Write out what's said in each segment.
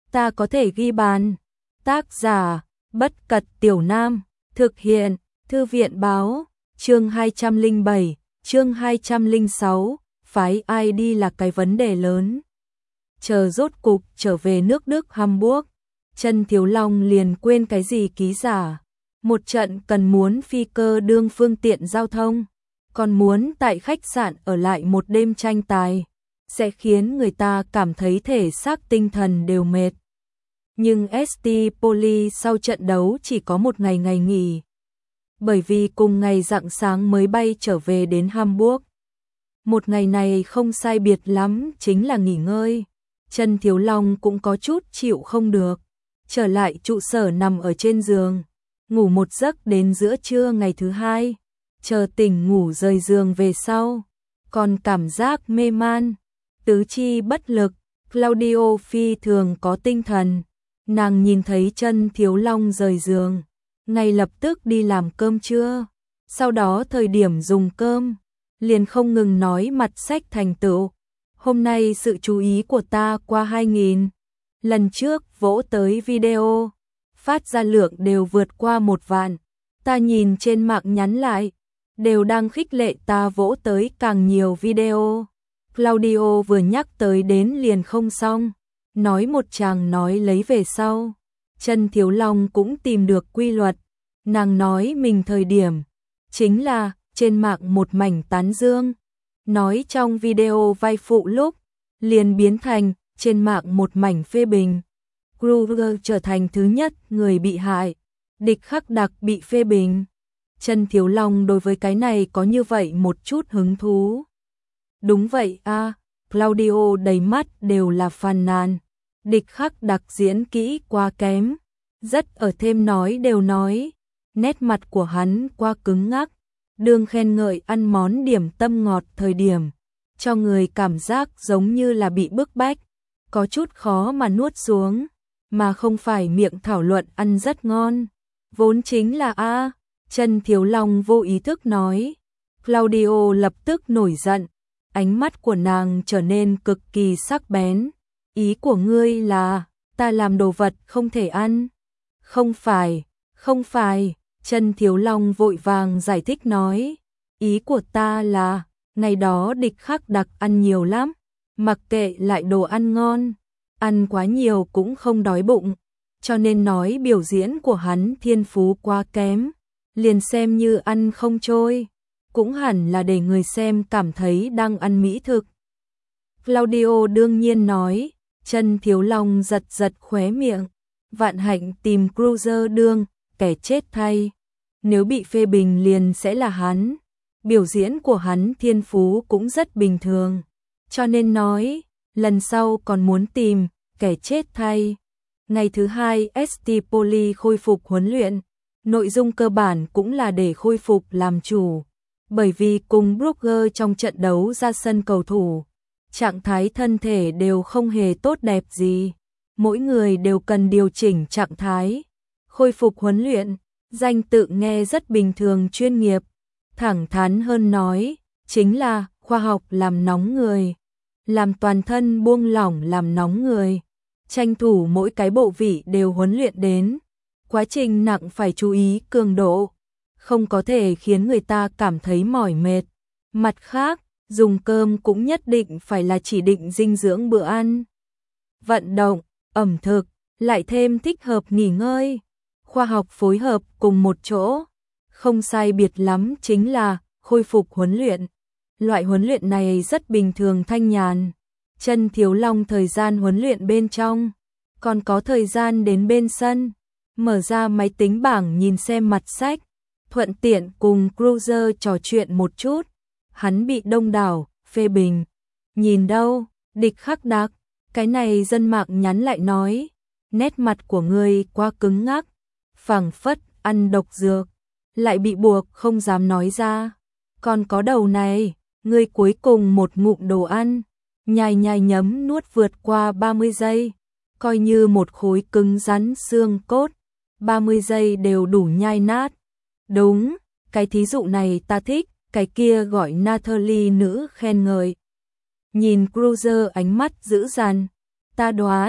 ta có thể ghi bàn. Tác giả, Bất Cật Tiểu Nam, thực hiện, Thư viện báo, chương 207, chương 206, phái ai đi là cái vấn đề lớn. Chờ rốt cục trở về nước Đức Hamburg, Trần Thiếu Long liền quên cái gì ký giả. Một trận cần muốn phi cơ đương phương tiện giao thông, còn muốn tại khách sạn ở lại một đêm tranh tài, sẽ khiến người ta cảm thấy thể xác tinh thần đều mệt. Nhưng ST Poli sau trận đấu chỉ có một ngày nghỉ, bởi vì cùng ngày rạng sáng mới bay trở về đến Hamburg. Một ngày này không sai biệt lắm chính là nghỉ ngơi. Trần Thiếu Long cũng có chút chịu không được, trở lại trụ sở nằm ở trên giường, ngủ một giấc đến giữa trưa ngày thứ hai, chờ tỉnh ngủ rời giường về sau, còn cảm giác mê man, tứ chi bất lực. Claudio phi thường có tinh thần, nàng nhìn thấy Trần Thiếu Long rời giường, ngay lập tức đi làm cơm trưa, sau đó thời điểm dùng cơm, liền không ngừng nói mặt sách thành tựu. Hôm nay sự chú ý của ta qua 2.000, lần trước vỗ tới video, phát ra lượng đều vượt qua 1 vạn, ta nhìn trên mạng nhắn lại, đều đang khích lệ ta vỗ tới càng nhiều video. Claudio vừa nhắc tới đến liền không xong, nói một chàng nói lấy về sau. Trần Thiếu Long cũng tìm được quy luật, nàng nói mình thời điểm, chính là trên mạng một mảnh tán dương, nói trong video vai phụ lúc, liền biến thành trên mạng một mảnh phê bình. Kruger trở thành thứ nhất người bị hại, Địch Khắc Đặc bị phê bình. Trần Thiếu Long đối với cái này có như vậy một chút hứng thú. Đúng vậy a, Claudio đầy mắt đều là phàn nàn. Địch Khắc Đặc diễn kỹ quá kém, rất ở thêm nói đều nói, nét mặt của hắn quá cứng ngắc, đương khen ngợi ăn món điểm tâm ngọt thời điểm, cho người cảm giác giống như là bị bức bách, có chút khó mà nuốt xuống, mà không phải miệng thảo luận ăn rất ngon. Vốn chính là a, Trần Thiếu Long vô ý thức nói. Claudio lập tức nổi giận, ánh mắt của nàng trở nên cực kỳ sắc bén. Ý của ngươi là, ta làm đồ vật không thể ăn? Không phải, Trần Thiếu Long vội vàng giải thích nói. Ý của ta là, ngày đó Địch Khắc Đặc ăn nhiều lắm, mặc kệ lại đồ ăn ngon, ăn quá nhiều cũng không đói bụng, cho nên nói biểu diễn của hắn thiên phú quá kém, liền xem như ăn không trôi, cũng hẳn là để người xem cảm thấy đang ăn mỹ thực. Claudio đương nhiên nói. Trần Thiếu Long giật giật khóe miệng, vạn hạnh tìm Kruger đương, kẻ chết thay. Nếu bị phê bình liền sẽ là hắn, biểu diễn của hắn thiên phú cũng rất bình thường, cho nên nói, lần sau còn muốn tìm, kẻ chết thay. Ngày thứ hai ST Poli khôi phục huấn luyện, nội dung cơ bản cũng là để khôi phục làm chủ, bởi vì cùng Brugge trong trận đấu ra sân cầu thủ, trạng thái thân thể đều không hề tốt đẹp gì, mỗi người đều cần điều chỉnh trạng thái. Khôi phục huấn luyện, danh tự nghe rất bình thường chuyên nghiệp, thẳng thắn hơn nói, chính là khoa học làm nóng người, làm toàn thân buông lỏng làm nóng người, tranh thủ mỗi cái bộ vị đều huấn luyện đến, quá trình nặng phải chú ý cường độ, không có thể khiến người ta cảm thấy mỏi mệt. Mặt khác, dùng cơm cũng nhất định phải là chỉ định dinh dưỡng bữa ăn. Vận động, ẩm thực, lại thêm thích hợp nghỉ ngơi, khoa học phối hợp cùng một chỗ, không sai biệt lắm chính là khôi phục huấn luyện. Loại huấn luyện này rất bình thường thanh nhàn. Trần Thiếu Long thời gian huấn luyện bên trong, còn có thời gian đến bên sân, mở ra máy tính bảng nhìn xem mặt sách, thuận tiện cùng Kruger trò chuyện một chút. Hắn bị đông đảo phê bình. Nhìn đâu, Địch Khắc Đặc, cái này dân mạng nhắn lại nói, nét mặt của ngươi quá cứng ngắc, phảng phất ăn độc dược, lại bị buộc không dám nói ra. Còn có đầu này, ngươi cuối cùng một ngụm đồ ăn, nhai nhai nhấm nuốt vượt qua 30 giây, coi như một khối cứng rắn xương cốt, 30 giây đều đủ nhai nát. Đúng, cái thí dụ này ta thích. Cái kia gọi Natalie nữ khen ngợi. Nhìn Kruger ánh mắt dữ dằn, ta đoán,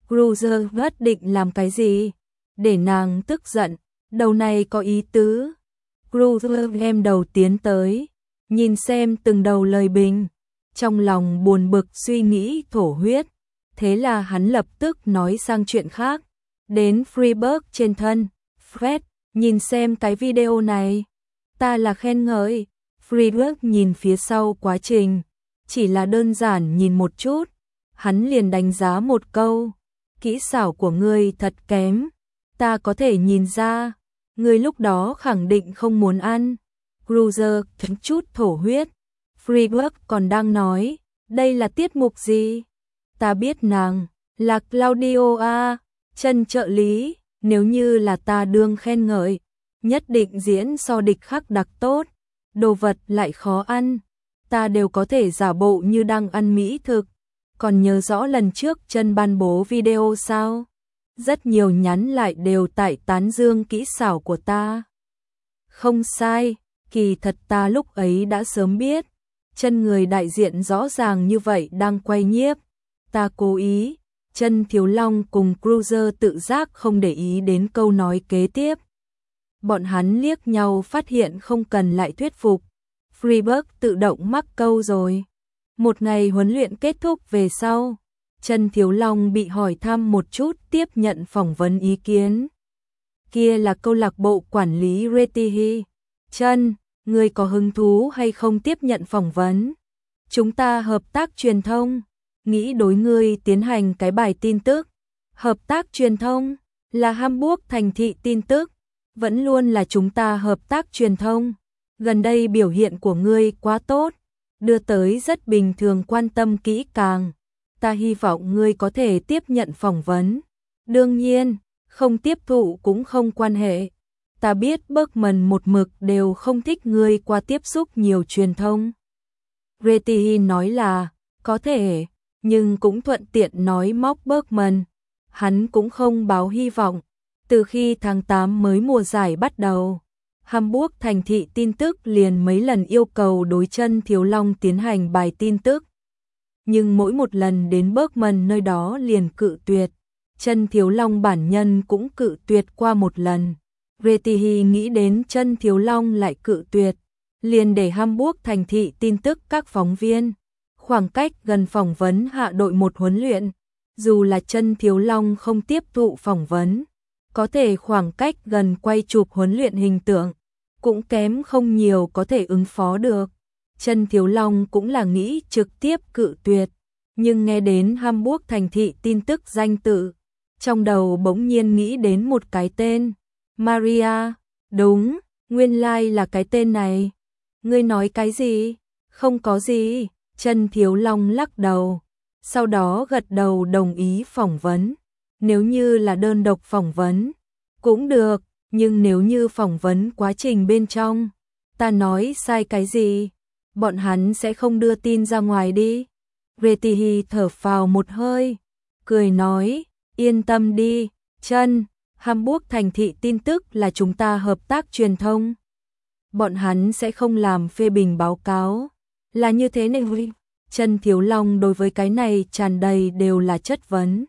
Cruiser nhất định làm cái gì? Để nàng tức giận, đầu này có ý tứ. Cruiser em đầu tiến tới, nhìn xem từng đầu lời bình, trong lòng buồn bực suy nghĩ thổ huyết. Thế là hắn lập tức nói sang chuyện khác. Đến Freeburg trên thân, Fred, nhìn xem cái video này. Ta là khen ngợi. Freeburg nhìn phía sau quá trình, chỉ là đơn giản nhìn một chút, hắn liền đánh giá một câu. Kỹ xảo của ngươi thật kém. Ta có thể nhìn ra, ngươi lúc đó khẳng định không muốn ăn. Cruiser chút thổ huyết. Freeburg còn đang nói, đây là tiết mục gì? Ta biết nàng là Claudio A, chân trợ lý, nếu như là ta đương khen ngợi, nhất định diễn so địch khác đặc tốt, đồ vật lại khó ăn, ta đều có thể giả bộ như đang ăn mỹ thực. Còn nhớ rõ lần trước chân ban bố video sao? Rất nhiều nhắn lại đều tại tán dương kỹ xảo của ta. Không sai, kỳ thật ta lúc ấy đã sớm biết, chân người đại diện rõ ràng như vậy đang quay nhiếp. Ta cố ý. Chân Thiếu Long cùng Cruiser tự giác không để ý đến câu nói kế tiếp. Bọn hắn liếc nhau phát hiện không cần lại thuyết phục. Freeburg tự động mắc câu rồi. Một ngày huấn luyện kết thúc về sau, Chân Thiếu Long bị hỏi thăm một chút tiếp nhận phỏng vấn ý kiến. Kia là câu lạc bộ quản lý Retihi. Chân, người có hứng thú hay không tiếp nhận phỏng vấn? Chúng ta hợp tác truyền thông. Nghĩ đối ngươi tiến hành cái bài tin tức. Hợp tác truyền thông là Hamburg thành thị tin tức. Vẫn luôn là chúng ta hợp tác truyền thông. Gần đây biểu hiện của ngươi quá tốt, đưa tới rất bình thường quan tâm kỹ càng. Ta hy vọng ngươi có thể tiếp nhận phỏng vấn. Đương nhiên, không tiếp thụ cũng không quan hệ. Ta biết Bergman một mực đều không thích ngươi qua tiếp xúc nhiều truyền thông. Retihi nói là, có thể, nhưng cũng thuận tiện nói móc Bergman. Hắn cũng không báo hy vọng. Từ khi tháng 8 mới mùa giải bắt đầu, Hamburg thành thị tin tức liền mấy lần yêu cầu đối Chân Thiếu Long tiến hành bài tin tức. Nhưng mỗi một lần đến Bergman nơi đó liền cự tuyệt. Chân Thiếu Long bản nhân cũng cự tuyệt qua một lần. Retihi nghĩ đến Chân Thiếu Long lại cự tuyệt, liền để Hamburg thành thị tin tức các phóng viên khoảng cách gần phỏng vấn hạ đội một huấn luyện. Dù là Chân Thiếu Long không tiếp thụ phỏng vấn, có thể khoảng cách gần quay chụp huấn luyện hình tượng, cũng kém không nhiều có thể ứng phó được. Chân Thiếu Long cũng là nghĩ trực tiếp cự tuyệt, nhưng nghe đến Hamburg thành thị tin tức danh tự, trong đầu bỗng nhiên nghĩ đến một cái tên. Maria, đúng, nguyên lai là cái tên này. Ngươi nói cái gì? Không có gì. Chân Thiếu Long lắc đầu, sau đó gật đầu đồng ý phỏng vấn. Nếu như là đơn độc phỏng vấn, cũng được, nhưng nếu như phỏng vấn quá trình bên trong, ta nói sai cái gì, bọn hắn sẽ không đưa tin ra ngoài đi. Retihi thở phào một hơi, cười nói, yên tâm đi, Chân, Hamburg thành thị tin tức là chúng ta hợp tác truyền thông. Bọn hắn sẽ không làm phê bình báo cáo. Là như thế này. Chân Thiếu Long đối với cái này tràn đầy đều là chất vấn.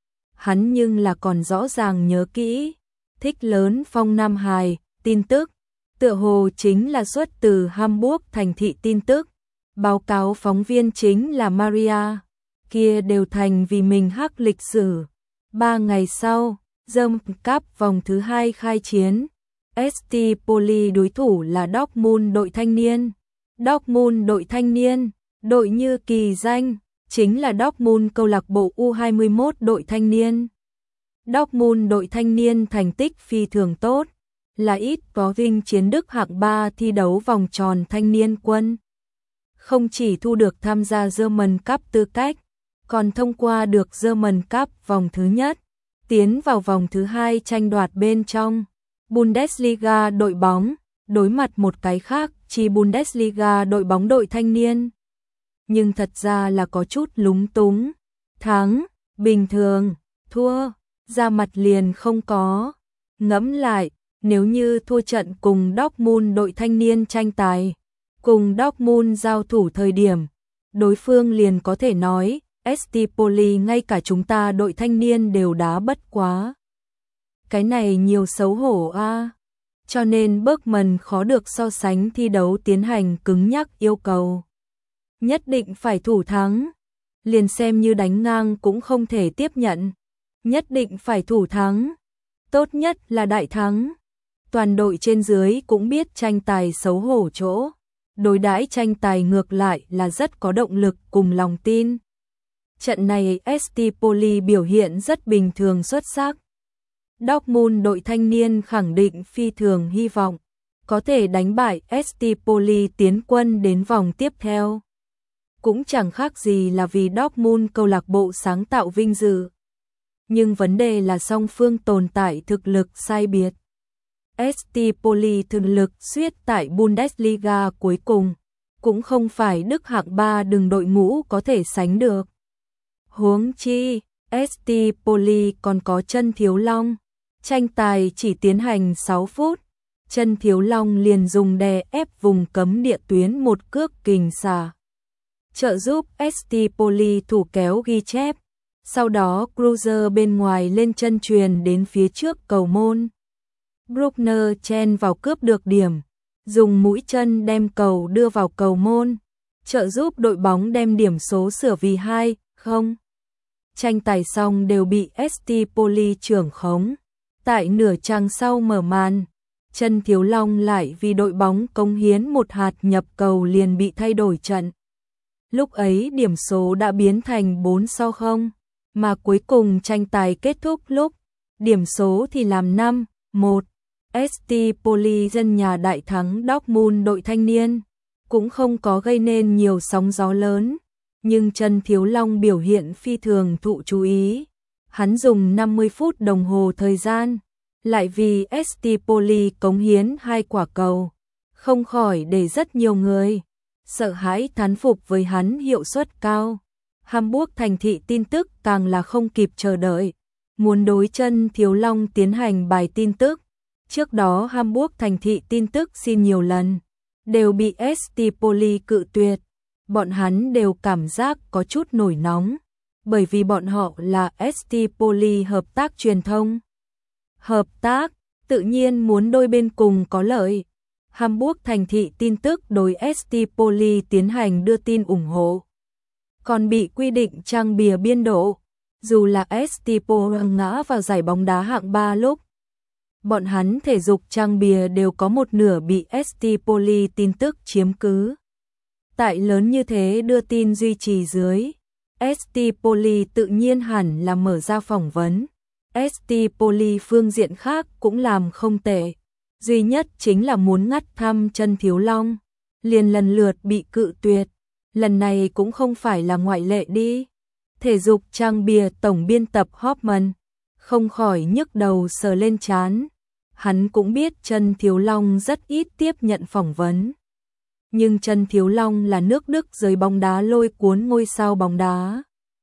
Hắn nhưng là còn rõ ràng nhớ kỹ. Thích lớn Phong Nam Hài, tin tức. Tựa hồ chính là xuất từ Hamburg thành thị tin tức. Báo cáo phóng viên chính là Maria. Kia đều thành vì mình hắc lịch sử. 3 ngày sau, Jump Cup vòng thứ 2 khai chiến. ST Poli đối thủ là Dortmund đội thanh niên. Dortmund đội thanh niên, đội như kỳ danh, chính là Dortmund câu lạc bộ U21 đội thanh niên. Dortmund đội thanh niên thành tích phi thường tốt, là ít có vinh chiến Đức hạng 3 thi đấu vòng tròn thanh niên quân. Không chỉ thu được tham gia German Cup tư cách, còn thông qua được German Cup vòng thứ nhất, tiến vào vòng thứ 2 tranh đoạt bên trong. Bundesliga đội bóng, đối mặt một cái khác, chi Bundesliga đội bóng đội thanh niên. Nhưng thật ra là có chút lúng túng. Thắng, bình thường, thua, ra mặt liền không có. Ngẫm lại, nếu như thua trận cùng Dortmund đội thanh niên tranh tài, cùng Dortmund giao thủ thời điểm, đối phương liền có thể nói, ST Poly ngay cả chúng ta đội thanh niên đều đá bất quá. Cái này nhiều xấu hổ a. Cho nên Bergman khó được so sánh thi đấu tiến hành cứng nhắc yêu cầu. Nhất định phải thủ thắng. Liền xem như đánh ngang cũng không thể tiếp nhận. Nhất định phải thủ thắng. Tốt nhất là đại thắng. Toàn đội trên dưới cũng biết tranh tài xấu hổ chỗ. Đối đãi tranh tài ngược lại là rất có động lực cùng lòng tin. Trận này ST Poly biểu hiện rất bình thường xuất sắc. Dortmund đội thanh niên khẳng định phi thường hy vọng có thể đánh bại ST Poly tiến quân đến vòng tiếp theo. Cũng chẳng khác gì là vì Dortmund câu lạc bộ sáng tạo vinh dự. Nhưng vấn đề là song phương tồn tại thực lực sai biệt. ST Poly thực lực suýt tại Bundesliga cuối cùng, cũng không phải Đức hạng 3 đường đội ngũ có thể sánh được. Huống chi, ST Poly còn có Chân Thiếu Long. Tranh tài chỉ tiến hành 6 phút, Chân Thiếu Long liền dùng đè ép vùng cấm địa tuyến một cước kình xả. Trợ giúp ST Poly thủ kéo ghi chép. Sau đó Cruiser bên ngoài lên chân truyền đến phía trước cầu môn. Bruckner chen vào cướp được điểm, dùng mũi chân đem cầu đưa vào cầu môn, trợ giúp đội bóng đem điểm số sửa vì 2-0. Tranh tài xong đều bị ST Poly trưởng khống. Tại nửa chặng sau mở màn, Chân Thiếu Long lại vì đội bóng cống hiến một hạt nhập cầu liền bị thay đổi trận. Lúc ấy điểm số đã biến thành 4-0, mà cuối cùng tranh tài kết thúc lúc điểm số thì làm 5-1. ST Poly dân nhà đại thắng Dortmund đội thanh niên, cũng không có gây nên nhiều sóng gió lớn, nhưng Chân Thiếu Long biểu hiện phi thường thụ chú ý. Hắn dùng 50 phút đồng hồ thời gian, lại vì ST Poly cống hiến 2 quả cầu, không khỏi để rất nhiều người sợ hãi thán phục với hắn hiệu suất cao. Hamburg thành thị tin tức càng là không kịp chờ đợi, muốn đối Chân Thiếu Long tiến hành bài tin tức. Trước đó Hamburg thành thị tin tức xin nhiều lần, đều bị ST Poly cự tuyệt. Bọn hắn đều cảm giác có chút nổi nóng, bởi vì bọn họ là ST Poly hợp tác truyền thông. Hợp tác, tự nhiên muốn đôi bên cùng có lợi. Hamburg thành thị tin tức đối ST Poly tiến hành đưa tin ủng hộ. Còn bị quy định trang bìa biên độ, dù là ST Poly ngã vào giải bóng đá hạng 3 lúc. Bọn hắn thể dục trang bìa đều có một nửa bị ST Poly tin tức chiếm cứ. Tại lớn như thế đưa tin duy trì dưới, ST Poly tự nhiên hẳn là mở ra phỏng vấn. ST Poly phương diện khác cũng làm không tệ. Duy nhất chính là muốn ngắt thăm Chân Thiếu Long, liền lần lượt bị cự tuyệt. Lần này cũng không phải là ngoại lệ đi. Thể dục trang bìa tổng biên tập Hoffman không khỏi nhức đầu sờ lên trán. Hắn cũng biết Chân Thiếu Long rất ít tiếp nhận phỏng vấn. Nhưng Chân Thiếu Long là nước Đức giới bóng đá lôi cuốn ngôi sao bóng đá.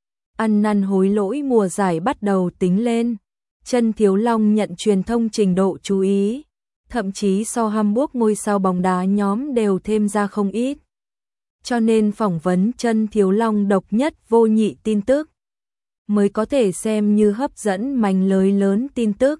Ăn năn hối lỗi mùa giải bắt đầu tính lên. Chân Thiếu Long nhận truyền thông trình độ chú ý, thậm chí so Hamburg ngôi sao bóng đá nhóm đều thêm ra không ít. Cho nên phỏng vấn Chân Thiếu Long độc nhất vô nhị tin tức, mới có thể xem như hấp dẫn manh lưới lớn tin tức.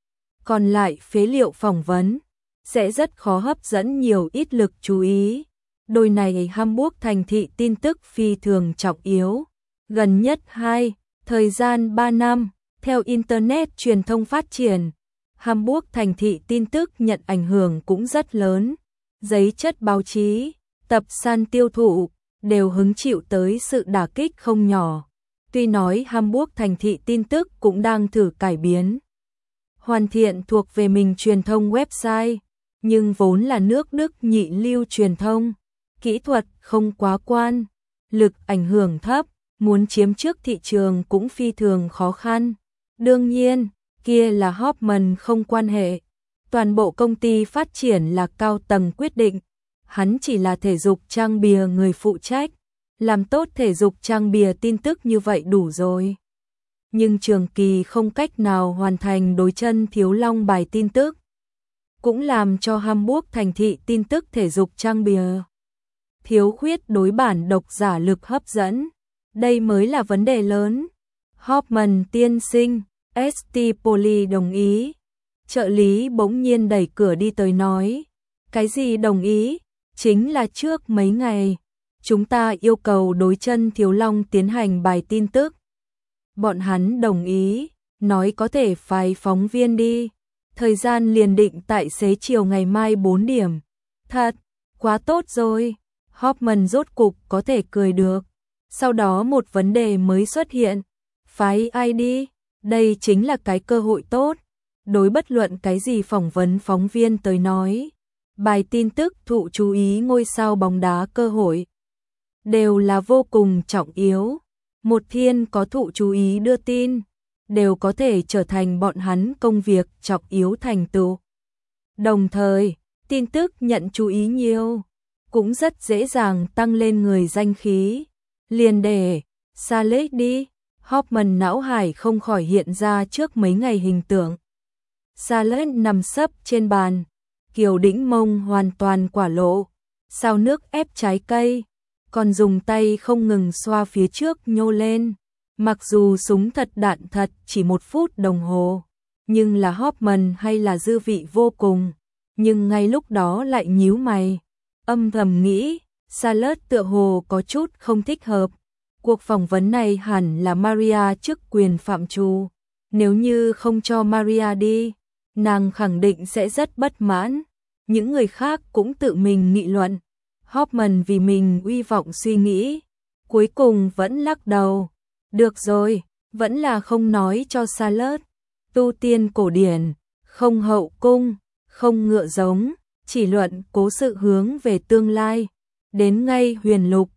Còn lại phế liệu phỏng vấn, sẽ rất khó hấp dẫn nhiều ít lực chú ý. Đôi này Hamburg thành thị tin tức phi thường trọng yếu. Gần nhất thời gian 3 năm, theo Internet truyền thông phát triển, Hamburg thành thị tin tức nhận ảnh hưởng cũng rất lớn. Giấy chất báo chí, tập san tiêu thụ, đều hứng chịu tới sự đả kích không nhỏ. Tuy nói Hamburg thành thị tin tức cũng đang thử cải biến, hoàn thiện thuộc về mình truyền thông website, nhưng vốn là nước Đức nhị lưu truyền thông, kỹ thuật không quá quan, lực ảnh hưởng thấp, muốn chiếm trước thị trường cũng phi thường khó khăn. Đương nhiên, kia là Hoffman không quan hệ. Toàn bộ công ty phát triển là cao tầng quyết định. Hắn chỉ là thể dục trang bìa người phụ trách. Làm tốt thể dục trang bìa tin tức như vậy đủ rồi. Nhưng trường kỳ không cách nào hoàn thành đối Chân Thiếu Long bài tin tức, cũng làm cho Hamburg thành thị tin tức thể dục trang bìa thiếu khuyết đối bản độc giả lực hấp dẫn. Đây mới là vấn đề lớn. Hoffman tiên sinh, ST Poli đồng ý. Trợ lý bỗng nhiên đẩy cửa đi tới nói. Cái gì đồng ý? Chính là trước mấy ngày, chúng ta yêu cầu đối chân Thiếu Long tiến hành bài tin tức. Bọn hắn đồng ý, nói có thể phái phóng viên đi. Thời gian liền định tại xế chiều ngày mai 4 điểm. Thật, quá tốt rồi. Hoffman rốt cục có thể cười được. Sau đó một vấn đề mới xuất hiện. Phái ai đi? Đây chính là cái cơ hội tốt. Đối bất luận cái gì phỏng vấn phóng viên tới nói. Bài tin tức thụ chú ý ngôi sao bóng đá cơ hội. Đều là vô cùng trọng yếu. Một thiên có thụ chú ý đưa tin. Đều có thể trở thành bọn hắn công việc trọng yếu thành tựu. Đồng thời, tin tức nhận chú ý nhiều. Cũng rất dễ dàng tăng lên người danh khí. Liền để Saleh đi. Hoffman não hải không khỏi hiện ra trước mấy ngày hình tượng. Saleh nằm sấp trên bàn, kiều đĩnh mông hoàn toàn quả lộ, sao nước ép trái cây, còn dùng tay không ngừng xoa phía trước nhô lên. Mặc dù súng thật đạn thật chỉ 1 phút đồng hồ, nhưng là Hoffman hay là dư vị vô cùng, nhưng ngay lúc đó lại nhíu mày, âm thầm nghĩ, Saleh tựa hồ có chút không thích hợp. Cuộc phỏng vấn này hẳn là Maria chức quyền phạm trù, nếu như không cho Maria đi, nàng khẳng định sẽ rất bất mãn. Những người khác cũng tự mình nghị luận. Hoffman vì mình uy vọng suy nghĩ, cuối cùng vẫn lắc đầu. Được rồi, vẫn là không nói cho Saleh. Tu tiên cổ điển, không hậu cung, không ngựa giống, chỉ luận cố sự hướng về tương lai. Đến ngay huyền lục,